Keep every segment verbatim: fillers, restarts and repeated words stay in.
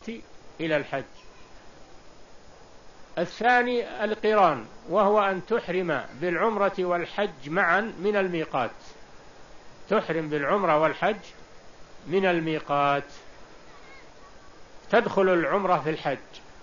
إلى الحج. الثاني القران، وهو أن تحرم بالعمرة والحج معا من الميقات، تحرم بالعمرة والحج من الميقات، تدخل العمرة في الحج.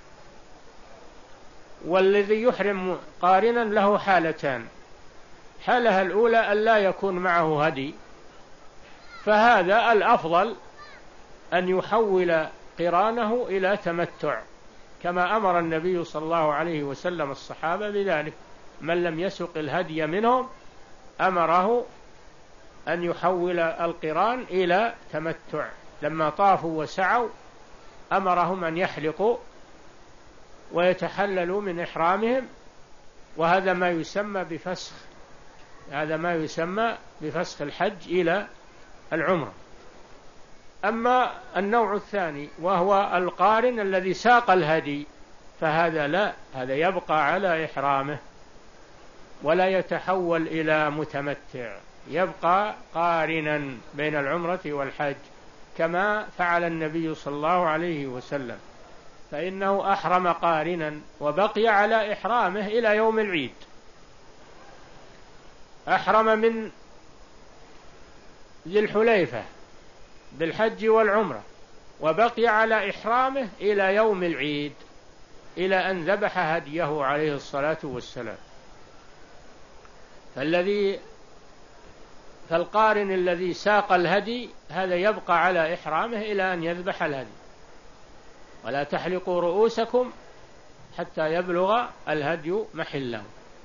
والذي يحرم قارنا له حالتان: حالها الأولى أن لا يكون معه هدي، فهذا الأفضل أن يحول قرانه إلى تمتع، كما أمر النبي صلى الله عليه وسلم الصحابة بذلك. من لم يسق الهدي منهم أمره أن يحول القران إلى تمتع. لما طافوا وسعوا أمرهم أن يحلقوا ويتحللوا من إحرامهم، وهذا ما يسمى بفسخ هذا ما يسمى بفسخ الحج إلى العمرة. أما النوع الثاني وهو القارن الذي ساق الهدي، فهذا لا، هذا يبقى على إحرامه ولا يتحول إلى متمتع، يبقى قارنا بين العمرة والحج كما فعل النبي صلى الله عليه وسلم، فإنه أحرم قارنا وبقي على إحرامه إلى يوم العيد. أحرم من ذي الحليفة بالحج والعمرة وبقي على إحرامه إلى يوم العيد، إلى أن ذبح هديه عليه الصلاة والسلام. فالذي فالقارن الذي ساق الهدي هذا يبقى على إحرامه إلى أن يذبح الهدي. ولا تحلقوا رؤوسكم حتى يبلغ الهدي محله.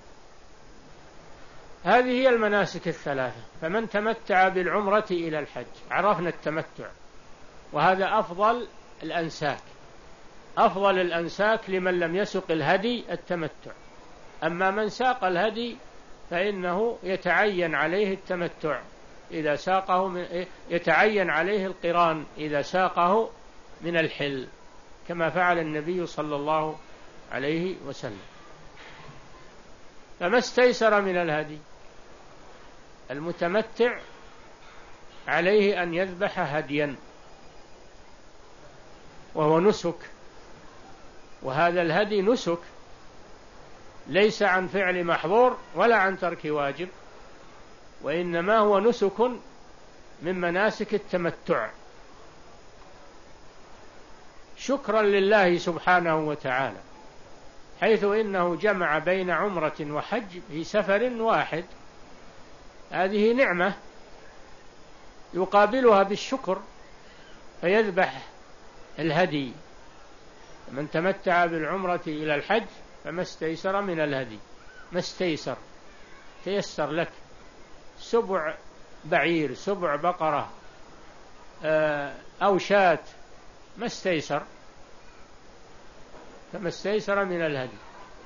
هذه هي المناسك الثلاثة. فمن تمتع بالعمرة إلى الحج، عرفنا التمتع، وهذا أفضل الأنساك، أفضل الأنساك لمن لم يسق الهدي التمتع. أما من ساق الهدي فإنه يتعين عليه التمتع إذا ساقه من يتعين عليه القران إذا ساقه من الحل، كما فعل النبي صلى الله عليه وسلم. فما استيسر من الهدي، المتمتع عليه أن يذبح هديا وهو نسك، وهذا الهدي نسك ليس عن فعل محظور ولا عن ترك واجب، وإنما هو نسك من مناسك التمتع، شكرا لله سبحانه وتعالى، حيث إنه جمع بين عمرة وحج في سفر واحد. هذه نعمة يقابلها بالشكر فيذبح الهدي. من تمتع بالعمرة إلى الحج فما استيسر من الهدي، ما استيسر تيسر لك، سبع بعير، سبع بقرة أو شاة، ما استيسر، فما استيسر من الهدي.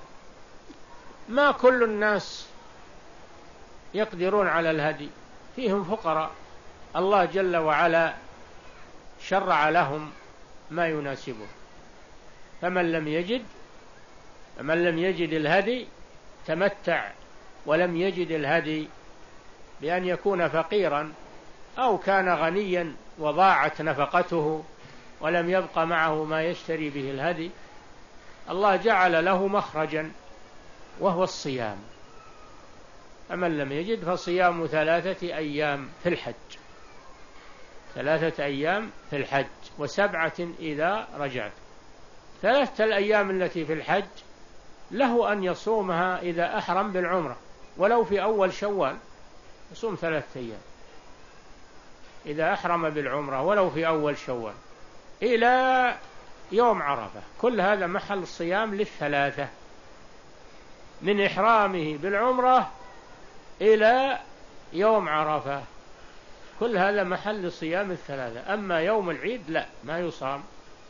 ما كل الناس يقدرون على الهدي، فيهم فقراء الله جل وعلا شرع لهم ما يناسبه. فمن لم يجد فمن لم يجد الهدي تمتع، ولم يجد الهدي بأن يكون فقيرا أو كان غنيا وضاعت نفقته ولم يبق معه ما يشتري به الهدي، الله جعل له مخرجا وهو الصيام. فمن لم يجد فصيام ثلاثة أيام في الحج ثلاثة أيام في الحج وسبعة إذا رجعت. ثلاثة الأيام التي في الحج له أن يصومها إذا أحرم بالعمرة، ولو في أول شوال يصوم ثلاثة أيام إذا أحرم بالعمرة ولو في أول شوال إلى يوم عرفة. كل هذا محل الصيام للثلاثة، من إحرامه بالعمرة إلى يوم عرفة، كل هذا محل صيام الثلاثة. أما يوم العيد لا، ما يصام.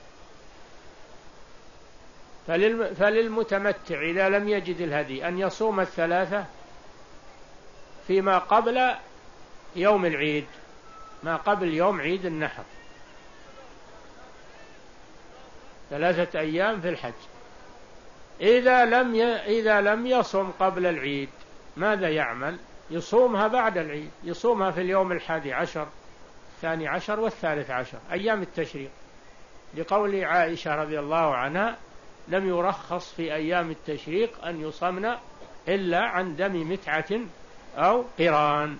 فللمتمتع إذا لم يجد الهدي أن يصوم الثلاثة فيما قبل يوم العيد، ما قبل يوم عيد النحر، ثلاثة أيام في الحج. إذا لم ي... إذا لم يصم قبل العيد ماذا يعمل؟ يصومها بعد العيد، يصومها في اليوم الحادي عشر، الثاني عشر، والثالث عشر، أيام التشريق. لقول عائشة رضي الله عنها: لم يرخص في أيام التشريق أن يصمن إلا عن دم متعة أو قران.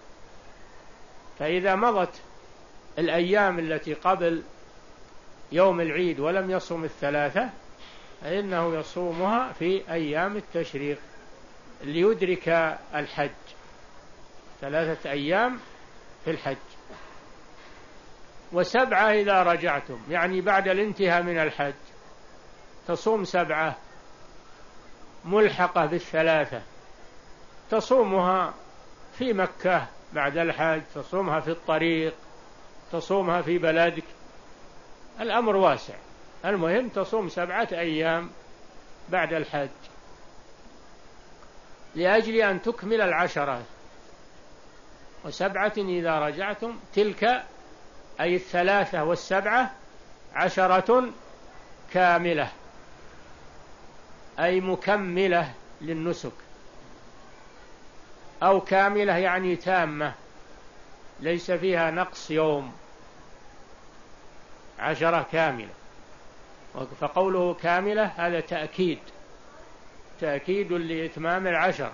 فإذا مضت الأيام التي قبل يوم العيد ولم يصم الثلاثة فإنه يصومها في أيام التشريق ليدرك الحج، ثلاثة أيام في الحج. وسبعة إذا رجعتم، يعني بعد الانتهاء من الحج تصوم سبعة ملحقة بالثلاثة، تصومها في مكة بعد الحج، تصومها في الطريق، تصومها في بلدك، الأمر واسع. المهم تصوم سبعة أيام بعد الحج لأجل أن تكمل العشرة. وسبعة إذا رجعتم، تلك أي الثلاثة والسبعة عشرة كاملة، أي مكملة للنسك، أو كاملة يعني تامة ليس فيها نقص يوم، عشرة كاملة. فقوله كاملة هذا تأكيد تأكيد لإتمام العشر.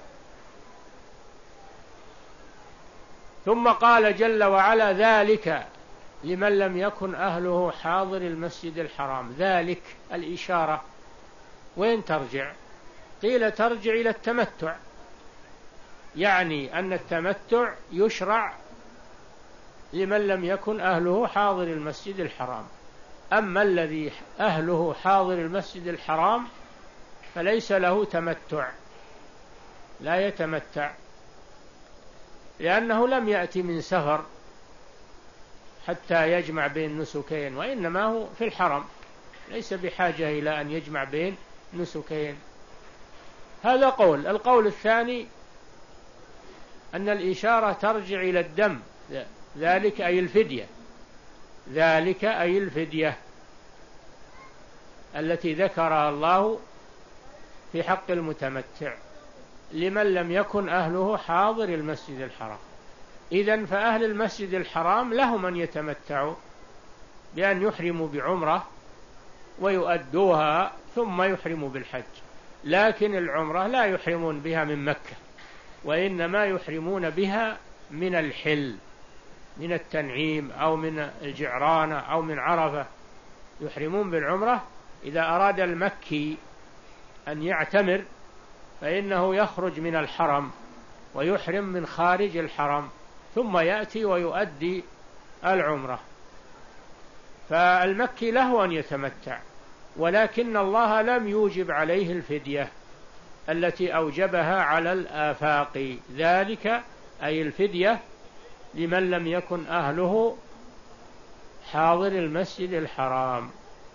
ثم قال جل وعلا: ذلك لمن لم يكن أهله حاضر المسجد الحرام. ذلك الإشارة وين ترجع؟ قيل ترجع إلى التمتع، يعني أن التمتع يشرع لمن لم يكن أهله حاضر المسجد الحرام. أما الذي أهله حاضر المسجد الحرام فليس له تمتع، لا يتمتع، لأنه لم يأتي من سفر حتى يجمع بين نسكين، وإنما هو في الحرم، ليس بحاجة إلى أن يجمع بين نسكين. هذا قول. القول الثاني أن الإشارة ترجع إلى الدم، ذلك أي الفدية، ذلك أي الفدية التي ذكرها الله في حق المتمتع لمن لم يكن أهله حاضر المسجد الحرام. إذن فأهل المسجد الحرام لهم أن يتمتعوا بأن يحرموا بعمرة ويؤدوها ثم يحرموا بالحج، لكن العمرة لا يحرمون بها من مكة، وإنما يحرمون بها من الحل، من التنعيم أو من الجعرانة أو من عرفة. يحرمون بالعمرة. إذا أراد المكي أن يعتمر فإنه يخرج من الحرم ويحرم من خارج الحرم ثم يأتي ويؤدي العمرة. فالمكي له أن يتمتع، ولكن الله لم يوجب عليه الفدية التي أوجبها على الآفاق. ذلك أي الفدية لمن لم يكن أهله حاضر المسجد الحرام.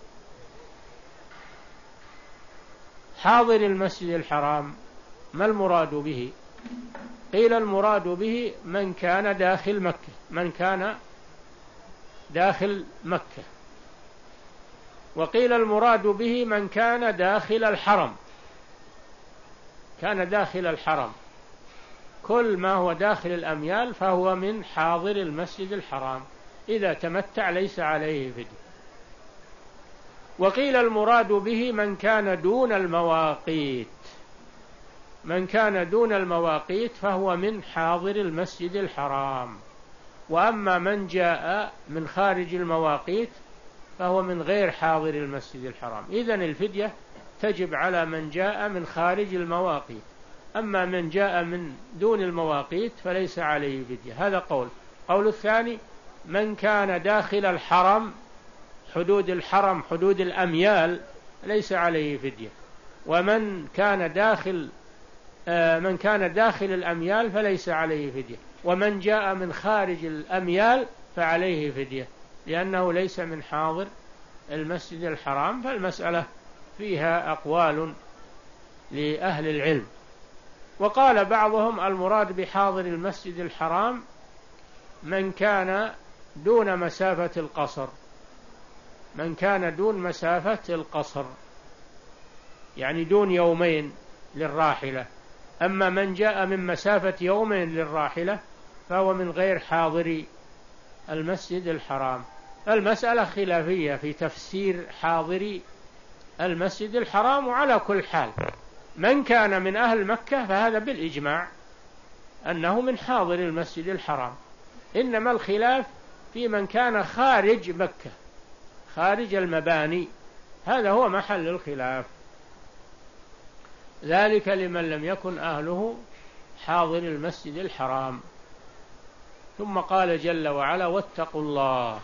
حاضر المسجد الحرام ما المراد به؟ قيل المراد به من كان داخل مكة، من كان داخل مكة. وقيل المراد به من كان داخل الحرم، كان داخل الحرم، كل ما هو داخل الأميال فهو من حاضر المسجد الحرام، إذا تمتع ليس عليه فدية. وقيل المراد به من كان دون المواقيت، من كان دون المواقيت فهو من حاضر المسجد الحرام. وأما من جاء من خارج المواقيت فهو من غير حاضر المسجد الحرام. إذن الفدية تجب على من جاء من خارج المواقيت، أما من جاء من دون المواقيت فليس عليه فدية. هذا قول. قول الثاني من كان داخل الحرم، حدود الحرم حدود الأميال، ليس عليه فدية. ومن كان داخل آه من كان داخل الأميال فليس عليه فدية. ومن جاء من خارج الأميال فعليه فدية، لأنه ليس من حاضر المسجد الحرام. فالمسألة فيها أقوال لأهل العلم. وقال بعضهم المراد بحاضر المسجد الحرام من كان دون مسافة القصر، من كان دون مسافة القصر، يعني دون يومين للراحلة. أما من جاء من مسافة يومين للراحلة فهو من غير حاضر المسجد الحرام. المسألة خلافية في تفسير حاضري المسجد الحرام، وعلى كل حال من كان من أهل مكة فهذا بالإجماع أنه من حاضر المسجد الحرام، إنما الخلاف في من كان خارج مكة، خارج المباني، هذا هو محل الخلاف، ذلك لمن لم يكن أهله حاضر المسجد الحرام. ثم قال جل وعلا: واتقوا الله.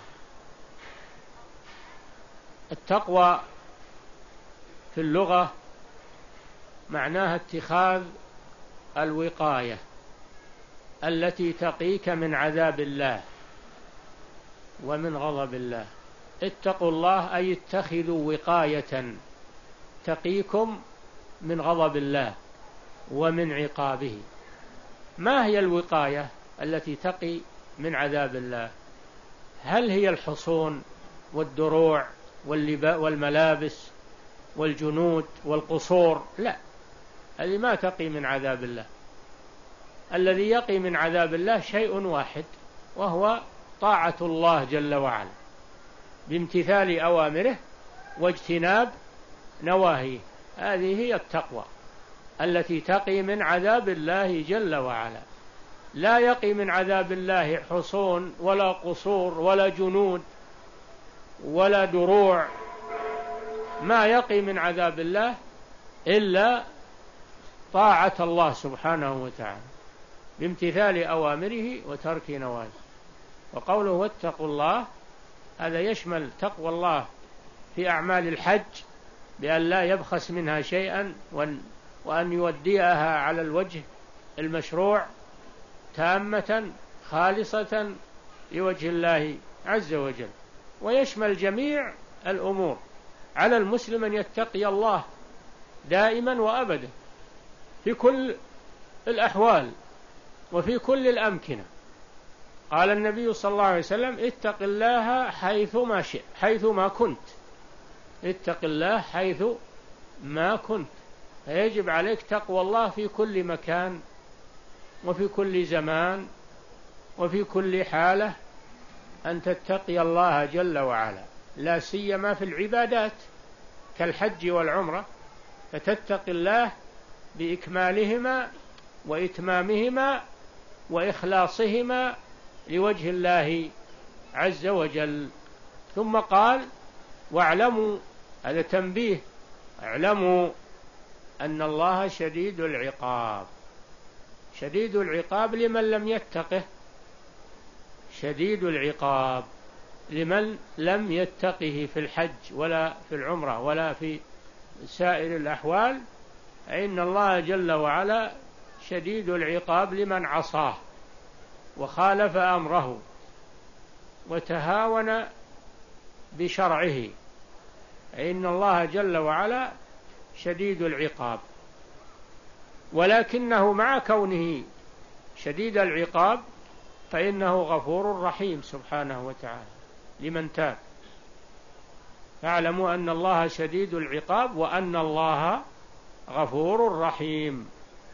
التقوى في اللغة معناها اتخاذ الوقاية التي تقيك من عذاب الله ومن غضب الله. اتقوا الله أي اتخذوا وقاية تقيكم من غضب الله ومن عقابه. ما هي الوقاية التي تقي من عذاب الله؟ هل هي الحصون والدروع والملابس والجنود والقصور؟ لا، هذه ما تقي من عذاب الله. الذي يقي من عذاب الله شيء واحد، وهو طاعة الله جل وعلا بامتثال أوامره واجتناب نواهيه. هذه هي التقوى التي تقي من عذاب الله جل وعلا. لا يقي من عذاب الله حصون ولا قصور ولا جنود ولا دروع، ما يقي من عذاب الله إلا طاعة الله سبحانه وتعالى بامتثال أوامره وترك نواهيه. وقوله واتقوا الله هذا يشمل تقوى الله في أعمال الحج بأن لا يبخس منها شيئا، وأن يوديها على الوجه المشروع تامة خالصة لوجه الله عز وجل. ويشمل جميع الأمور. على المسلم أن يتقي الله دائما وأبدا في كل الأحوال وفي كل الأمكنة. قال النبي صلى الله عليه وسلم: اتق الله حيثما شئت حيثما كنت. اتق الله حيث ما كنت. فيجب عليك تقوى الله في كل مكان وفي كل زمان وفي كل حالة، أن تتقي الله جل وعلا، لا سيما في العبادات كالحج والعمرة، فتتقي الله بإكمالهما وإتمامهما وإخلاصهما لوجه الله عز وجل. ثم قال: واعلموا، هذا تنبيه، اعلموا أن الله شديد العقاب. شديد العقاب لمن لم يتقه، شديد العقاب لمن لم يتقه في الحج ولا في العمرة ولا في سائر الأحوال. إن الله جل وعلا شديد العقاب لمن عصاه وخالف أمره وتهاون بشرعه. إن الله جل وعلا شديد العقاب، ولكنه مع كونه شديد العقاب فإنه غفور رحيم سبحانه وتعالى لمن تاب. فاعلموا أن الله شديد العقاب وأن الله غفور رحيم.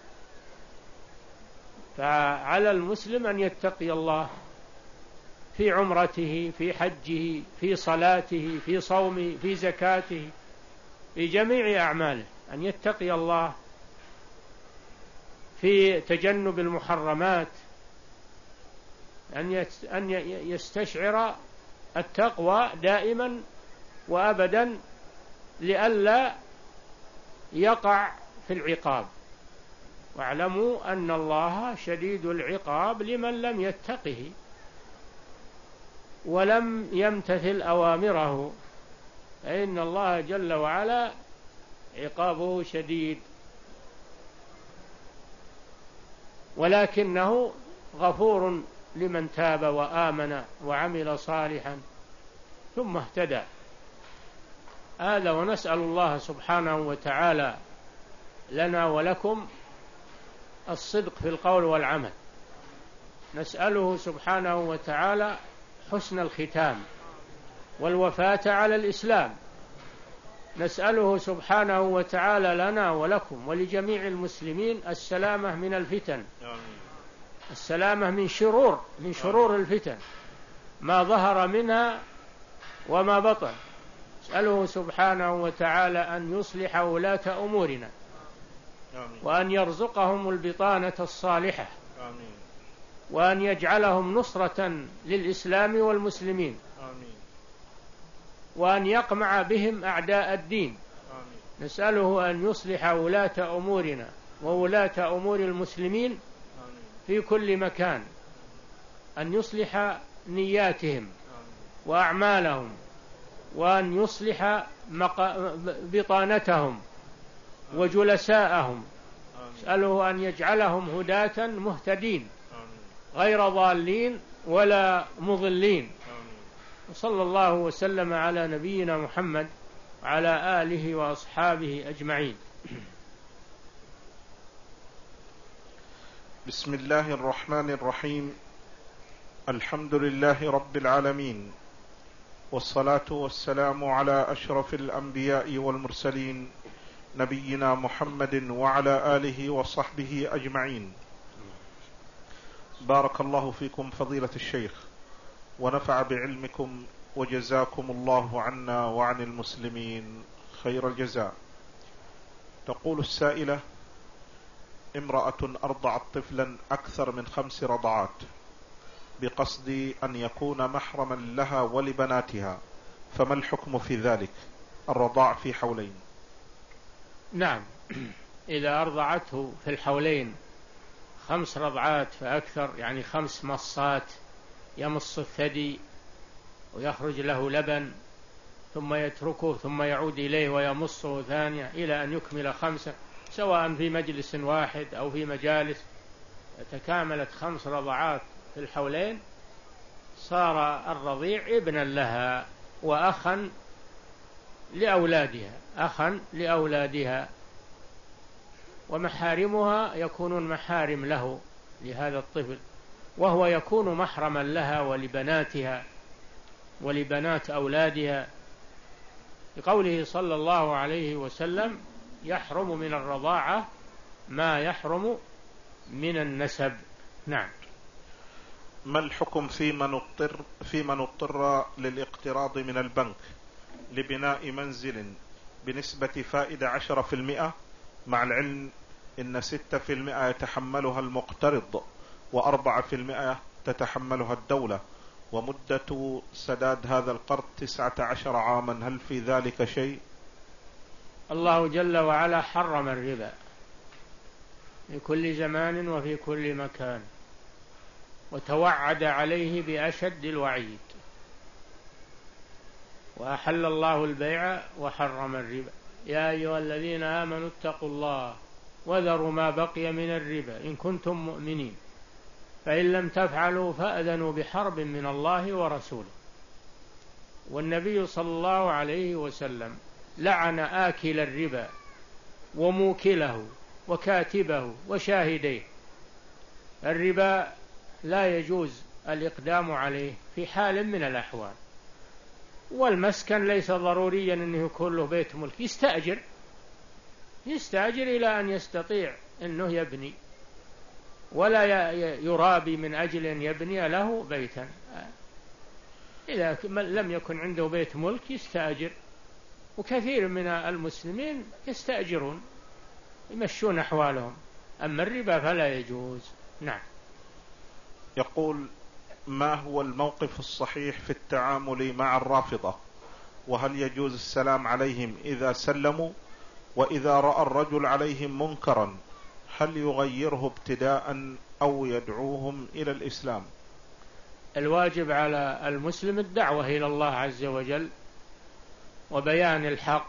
فعلى المسلم أن يتقي الله في عمرته، في حجه، في صلاته، في صومه، في زكاته، في جميع أعماله، أن يتقي الله في تجنب المحرمات، أن يستشعر التقوى دائما وأبدا لئلا يقع في العقاب. واعلموا أن الله شديد العقاب لمن لم يتقه ولم يمتثل أوامره، فإن الله جل وعلا عقابه شديد، ولكنه غفور لمن تاب وآمن وعمل صالحا ثم اهتدى. هذا، ونسأل الله سبحانه وتعالى لنا ولكم الصدق في القول والعمل. نسأله سبحانه وتعالى حسن الختام والوفاة على الإسلام. نسأله سبحانه وتعالى لنا ولكم ولجميع المسلمين السلامة من الفتن، السلامة من شرور من شرور الفتن ما ظهر منها وما بطن. نسأله سبحانه وتعالى أن يصلح ولاة أمورنا، وأن يرزقهم البطانة الصالحة، وأن يجعلهم نصرة للإسلام والمسلمين، وأن يقمع بهم أعداء الدين. نسأله أن يصلح ولاة أمورنا وولاة أمور المسلمين في كل مكان، أن يصلح نياتهم وأعمالهم، وأن يصلح بطانتهم وجلساءهم. نسأله أن يجعلهم هداة مهتدين غير ضالين ولا مضلين. وصلى الله وسلم على نبينا محمد وعلى آله وأصحابه أجمعين. بسم الله الرحمن الرحيم. الحمد لله رب العالمين، والصلاة والسلام على أشرف الأنبياء والمرسلين نبينا محمد وعلى آله وصحبه أجمعين. بارك الله فيكم فضيلة الشيخ، ونفع بعلمكم، وجزاكم الله عنا وعن المسلمين خير الجزاء. تقول السائلة: امرأة أرضعت طفلا أكثر من خمس رضعات بقصد أن يكون محرما لها ولبناتها، فما الحكم في ذلك؟ الرضاع في حولين. نعم، إذا أرضعته في الحولين خمس رضعات فأكثر، يعني خمس مصات، يمص الثدي ويخرج له لبن ثم يتركه ثم يعود إليه ويمصه ثانية إلى أن يكمل خمسة، سواء في مجلس واحد أو في مجالس، تكاملت خمس رضعات في الحولين، صار الرضيع ابنا لها وأخا لأولادها، أخا لأولادها، ومحارمها يكونون محارم له لهذا الطفل، وهو يكون محرما لها ولبناتها ولبنات أولادها، بقوله صلى الله عليه وسلم: يحرم من الرضاعة ما يحرم من النسب. نعم. ما الحكم في من اضطر في من اضطر للاقتراض من البنك لبناء منزل بنسبة فائدة عشرة في المئة، مع العلم إن ستة في المئة يتحملها المقترض وأربعة في المئة تتحملها الدولة، ومدة سداد هذا القرض تسعة عشر عاما، هل في ذلك شيء؟ الله جل وعلا حرم الربا في كل زمان وفي كل مكان، وتوعد عليه بأشد الوعيد، وأحل الله البيع وحرم الربا. يا أيها الذين آمنوا اتقوا الله وذروا ما بقي من الربا إن كنتم مؤمنين، فإن لم تفعلوا فأذنوا بحرب من الله ورسوله. والنبي صلى الله عليه وسلم لعن آكل الربا وموكله وكاتبه وشاهديه. الربا لا يجوز الإقدام عليه في حال من الأحوال، والمسكن ليس ضروريا أنه يكون له بيت ملك، يستأجر يستأجر إلى أن يستطيع أنه يبني، ولا يرابي من أجل أن يبني له بيتا. إذا لم يكن عنده بيت ملك يستأجر، وكثير من المسلمين يستأجرون يمشون أحوالهم، أما الربا فلا يجوز. نعم. يقول: ما هو الموقف الصحيح في التعامل مع الرافضة؟ وهل يجوز السلام عليهم إذا سلموا؟ وإذا رأى الرجل عليهم منكرا هل يغيره ابتداء أو يدعوهم إلى الإسلام؟ الواجب على المسلم الدعوة إلى الله عز وجل وبيان الحق،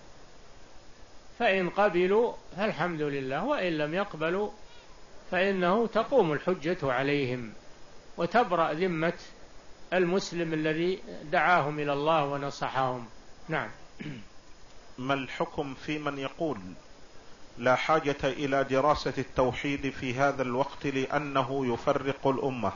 فإن قبلوا فالحمد لله، وإن لم يقبلوا فإنه تقوم الحجة عليهم وتبرأ ذمة المسلم الذي دعاهم إلى الله ونصحهم. نعم. ما الحكم في من يقول لا حاجة إلى دراسة التوحيد في هذا الوقت لأنه يفرق الأمة؟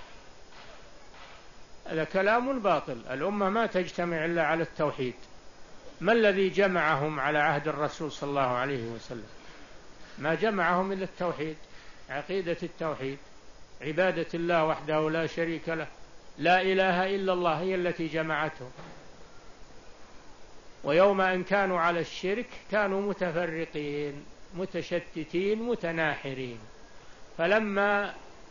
هذا كلام باطل. الأمة ما تجتمع إلا على التوحيد. ما الذي جمعهم على عهد الرسول صلى الله عليه وسلم؟ ما جمعهم إلا التوحيد، عقيدة التوحيد، عبادة الله وحده لا شريك له، لا إله إلا الله هي التي جمعتهم. ويوم أن كانوا على الشرك كانوا متفرقين متشتتين متناحرين. فلما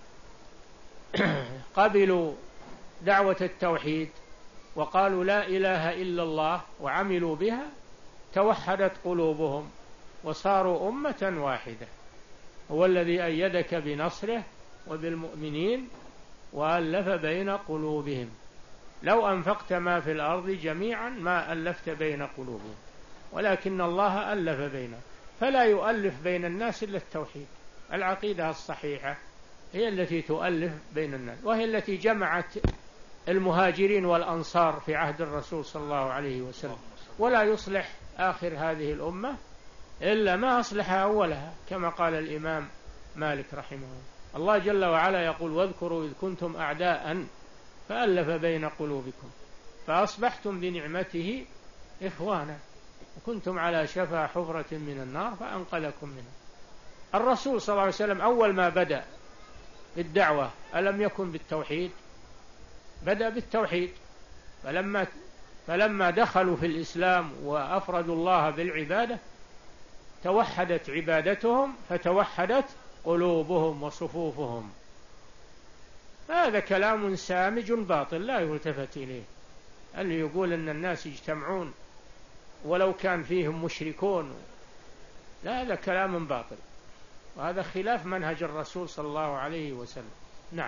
قبلوا دعوة التوحيد وقالوا لا إله إلا الله وعملوا بها توحدت قلوبهم وصاروا أمة واحدة. هو الذي أيدك بنصره وبالمؤمنين وألف بين قلوبهم لو أنفقت ما في الأرض جميعا ما ألفت بين قلوبهم ولكن الله ألف بينهم. فلا يؤلف بين الناس إلا التوحيد. العقيدة الصحيحة هي التي تؤلف بين الناس، وهي التي جمعت المهاجرين والأنصار في عهد الرسول صلى الله عليه وسلم. ولا يصلح آخر هذه الأمة إلا ما أصلح أولها، كما قال الإمام مالك رحمه الله. الله جل وعلا يقول واذكروا إذ كنتم أعداء فألف بين قلوبكم فأصبحتم بنعمته إخوانا وكنتم على شفا حفرة من النار فأنقذكم منها. الرسول صلى الله عليه وسلم أول ما بدأ بالدعوة ألم يكن بالتوحيد؟ بدأ بالتوحيد. فلما فلما دخلوا في الإسلام وأفردوا الله بالعبادة توحدت عبادتهم فتوحدت قلوبهم وصفوفهم. هذا كلام سامج باطل لا يلتفت إليه. اللي يقول أن الناس يجتمعون ولو كان فيهم مشركون، لا، هذا كلام باطل، وهذا خلاف منهج الرسول صلى الله عليه وسلم. نعم.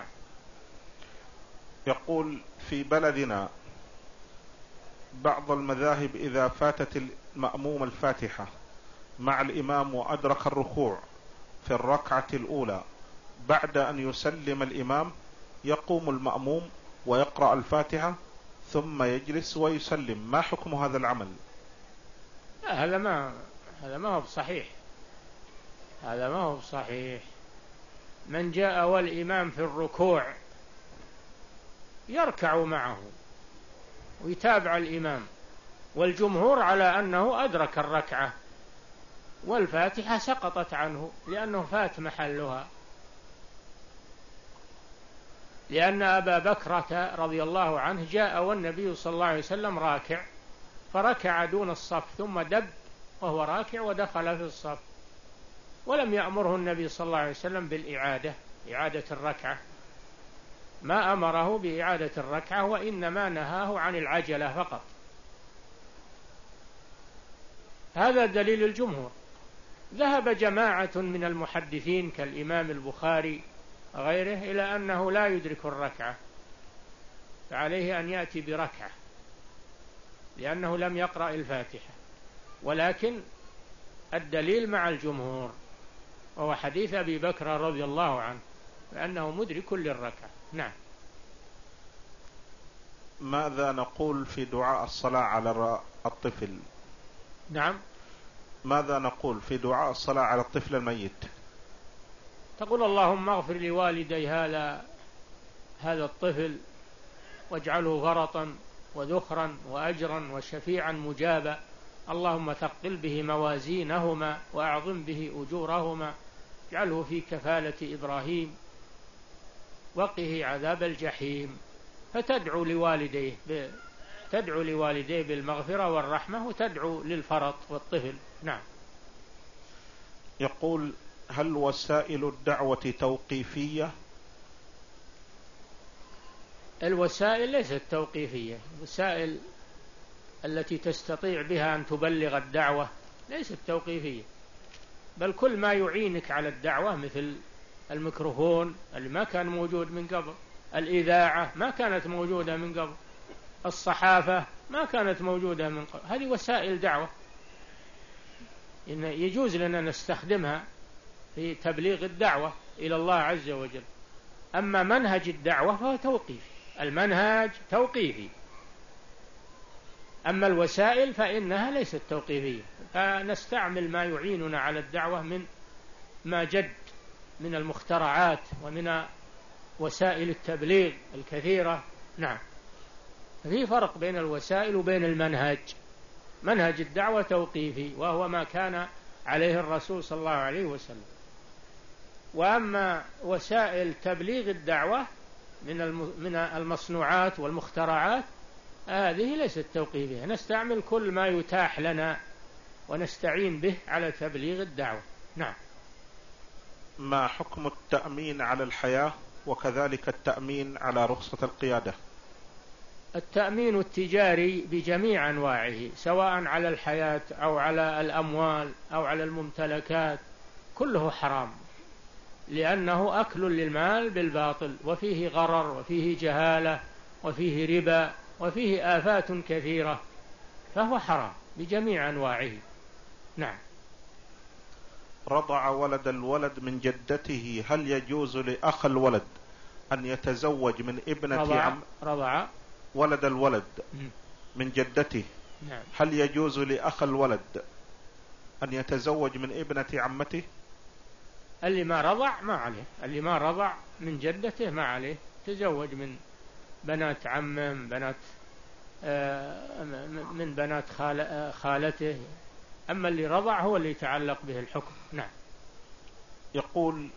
يقول في بلدنا بعض المذاهب إذا فاتت المأموم الفاتحة مع الإمام وأدرك الركوع في الركعة الأولى بعد أن يسلم الإمام يقوم المأموم ويقرأ الفاتحة ثم يجلس ويسلم. ما حكم هذا العمل؟ هذا ما هذا ما هو صحيح. هذا ما هو صحيح. من جاء والإمام في الركوع يركع معه ويتابع الإمام، والجمهور على أنه أدرك الركعة والفاتحة سقطت عنه لأنه فات محلها، لأن أبا بكرة رضي الله عنه جاء والنبي صلى الله عليه وسلم راكع فركع دون الصف ثم دب وهو راكع ودخل في الصف، ولم يأمره النبي صلى الله عليه وسلم بالإعادة إعادة الركعة، ما أمره بإعادة الركعة وإنما نهاه عن العجلة فقط. هذا دليل الجمهور. ذهب جماعة من المحدثين كالإمام البخاري وغيره إلى أنه لا يدرك الركعة فعليه أن يأتي بركعة لأنه لم يقرأ الفاتحة، ولكن الدليل مع الجمهور وهو حديث أبي بكر رضي الله عنه فأنه مدرك للركعة. نعم. ماذا نقول في دعاء الصلاة على الطفل؟ نعم. ماذا نقول في دعاء الصلاة على الطفل الميت؟ تقول اللهم اغفر لوالدي هذا هذا الطفل واجعله فرطا وذخرا وأجرا وشفيعا مجابا، اللهم ثقل به موازينهما وأعظم به أجورهما، اجعله في كفالة إبراهيم وقه عذاب الجحيم. فتدعو لوالديه ب... تدعو لوالديه بالمغفرة والرحمة وتدعو للفرط والطفل. نعم. يقول هل وسائل الدعوة توقيفية؟ الوسائل ليست توقيفية. الوسائل التي تستطيع بها أن تبلغ الدعوة ليست توقيفية، بل كل ما يعينك على الدعوة مثل الميكروفون اللي ما كان موجود من قبل، الإذاعة ما كانت موجودة من قبل، الصحافة ما كانت موجودة من قبل، هذه وسائل دعوة إن يجوز لنا نستخدمها في تبليغ الدعوة إلى الله عز وجل. أما منهج الدعوة فهو توقيفي، المنهج توقيفي، أما الوسائل فإنها ليست توقيفية، فنستعمل ما يعيننا على الدعوة من ما جد من المخترعات ومن وسائل التبليغ الكثيرة. نعم. في فرق بين الوسائل وبين المنهج. منهج الدعوة توقيفي وهو ما كان عليه الرسول صلى الله عليه وسلم، وأما وسائل تبليغ الدعوة من من المصنوعات والمخترعات هذه ليست توقيفية، نستعمل كل ما يتاح لنا ونستعين به على تبليغ الدعوة. نعم. ما حكم التأمين على الحياة وكذلك التأمين على رخصة القيادة؟ التأمين التجاري بجميع أنواعه، سواء على الحياة أو على الأموال أو على الممتلكات، كله حرام، لأنه أكل للمال بالباطل، وفيه غرر وفيه جهالة وفيه ربا وفيه آفات كثيرة، فهو حرام بجميع أنواعه. نعم. رضع ولد الولد من جدته، هل يجوز لأخ الولد أن يتزوج من ابنة رضع, عم رضع ولد الولد من جدته؟ نعم. هل يجوز لأخ الولد أن يتزوج من ابنة عمته؟ اللي ما رضع ما عليه، اللي ما رضع من جدته ما عليه، تزوج من بنات عمه، من بنات من بنات خالته، أما اللي رضع هو اللي يتعلق به الحكم. نعم. يقول: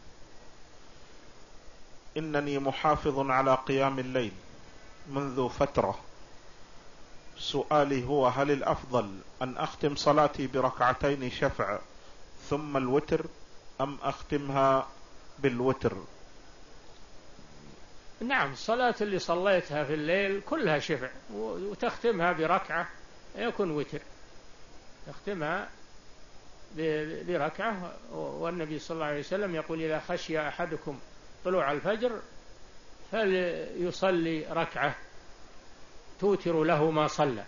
إنني محافظ على قيام الليل منذ فترة، سؤالي هو: هل الأفضل أن أختم صلاتي بركعتين شفع ثم الوتر، أم أختمها بالوتر؟ نعم، الصلاة اللي صليتها في الليل كلها شفع، وتختمها بركعة يكون وتر، تختمها بركعة. والنبي صلى الله عليه وسلم يقول: إذا خشي أحدكم طلوع الفجر فليصلي ركعة توتر له ما صلى.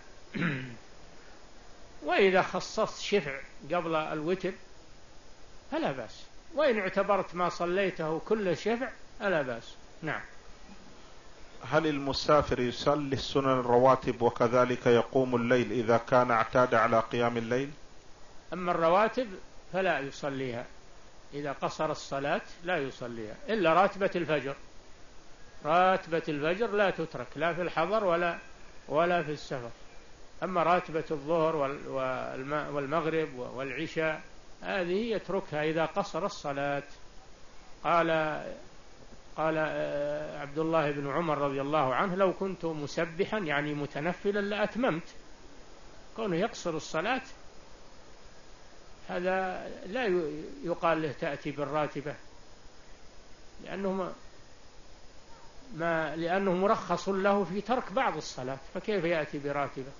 وإذا خصصت شفع قبل الوتر فلا بأس، وإن اعتبرت ما صليته كل شفع فلا بأس. نعم. هل المسافر يصلي السنن الرواتب وكذلك يقوم الليل إذا كان اعتاد على قيام الليل؟ أما الرواتب فلا يصليها، إذا قصر الصلاة لا يصليها، إلا راتبة الفجر. راتبة الفجر لا تترك، لا في الحضر ولا ولا في السفر. أما راتبة الظهر والمغرب والعشاء هذه يتركها إذا قصر الصلاة. قال قال عبد الله بن عمر رضي الله عنه: لو كنت مسبحا يعني متنفلا لأتممت. كونه يقصر الصلاة هذا لا يقال له تأتي بالراتبة، لأنه ما لأنه مرخص له في ترك بعض الصلاة، فكيف يأتي براتبة؟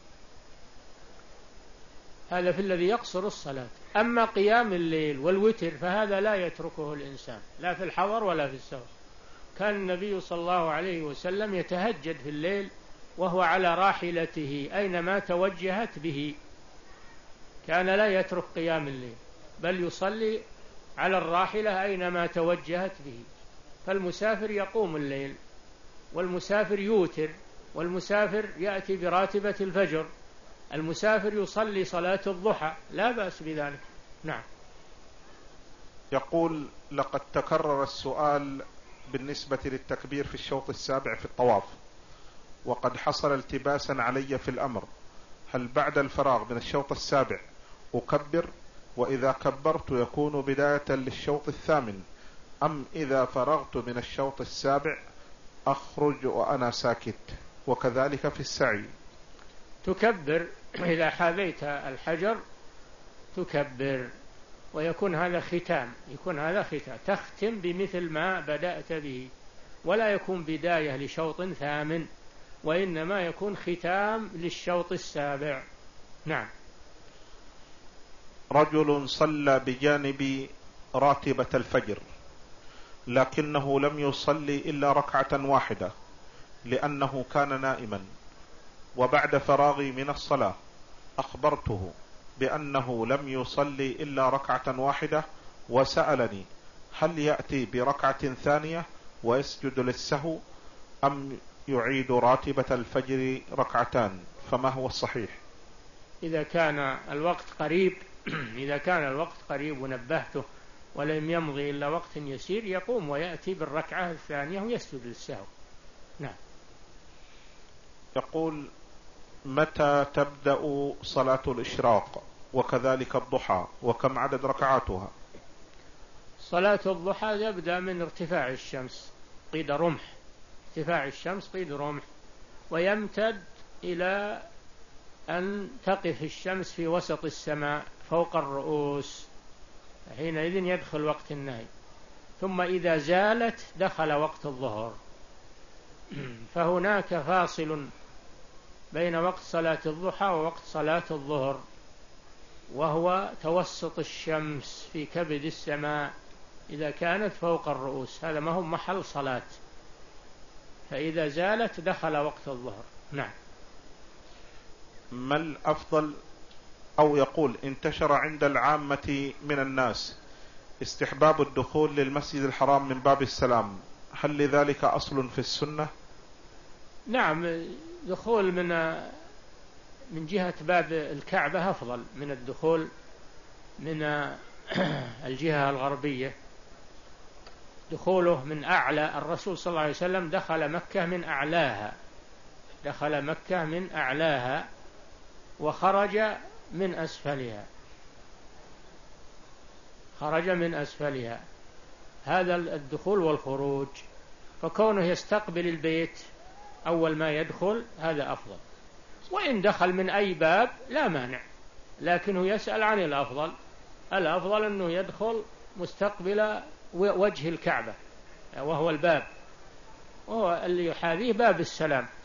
هذا في الذي يقصر الصلاة. أما قيام الليل والوتر فهذا لا يتركه الإنسان، لا في الحضر ولا في السفر. كان النبي صلى الله عليه وسلم يتهجد في الليل وهو على راحلته أينما توجهت به، كان لا يترك قيام الليل، بل يصلي على الراحلة أينما توجهت به. فالمسافر يقوم الليل، والمسافر يوتر، والمسافر يأتي براتبة الفجر، المسافر يصلي صلاة الضحى، لا بأس بذلك. نعم. يقول: لقد تكرر السؤال بالنسبة للتكبير في الشوط السابع في الطواف، وقد حصل التباسا علي في الأمر، هل بعد الفراغ من الشوط السابع أكبر؟ وإذا كبرت يكون بداية للشوط الثامن، أم إذا فرغت من الشوط السابع أخرج وأنا ساكت؟ وكذلك في السعي. تكبر إذا حاذيت الحجر، تكبر، ويكون هذا ختام، يكون هذا ختام، تختم بمثل ما بدأت به، ولا يكون بداية لشوط ثامن، وإنما يكون ختام للشوط السابع. نعم. رجل صلى بجانب راتبة الفجر لكنه لم يصلي إلا ركعة واحدة لأنه كان نائما، وبعد فراغي من الصلاة أخبرته بأنه لم يصلي إلا ركعة واحدة، وسألني هل يأتي بركعة ثانية ويسجد للسهو أم يعيد راتبة الفجر ركعتان، فما هو الصحيح؟ إذا كان الوقت قريب إذا كان الوقت قريب ونبهته ولم يمضي إلا وقت يسير، يقوم ويأتي بالركعة الثانية ويسجد للسهو. نعم. يقول: متى تبدأ صلاة الإشراق وكذلك الضحى، وكم عدد ركعاتها؟ صلاة الضحى يبدأ من ارتفاع الشمس قيد رمح، ارتفاع الشمس قيد رمح، ويمتد إلى أن تقف الشمس في وسط السماء فوق الرؤوس، حينئذ يدخل وقت النهي. ثم إذا زالت دخل وقت الظهر. فهناك فاصل بين وقت صلاة الضحى ووقت صلاة الظهر، وهو توسط الشمس في كبد السماء إذا كانت فوق الرؤوس، هذا ما هو محل صلاة، فإذا زالت دخل وقت الظهر. نعم. ما الأفضل، أو يقول انتشر عند العامة من الناس استحباب الدخول للمسجد الحرام من باب السلام، هل لذلك أصل في السنة؟ نعم، دخول من من جهة باب الكعبة أفضل من الدخول من الجهة الغربية. دخوله من أعلى، الرسول صلى الله عليه وسلم دخل مكة من أعلاها، دخل مكة من أعلاها وخرج من أسفلها، خرج من أسفلها، هذا الدخول والخروج. فكونه يستقبل البيت أول ما يدخل هذا أفضل، وإن دخل من أي باب لا مانع، لكنه يسأل عن الأفضل. الأفضل أنه يدخل مستقبل وجه الكعبة وهو الباب، وهو اللي يحاذيه باب السلام.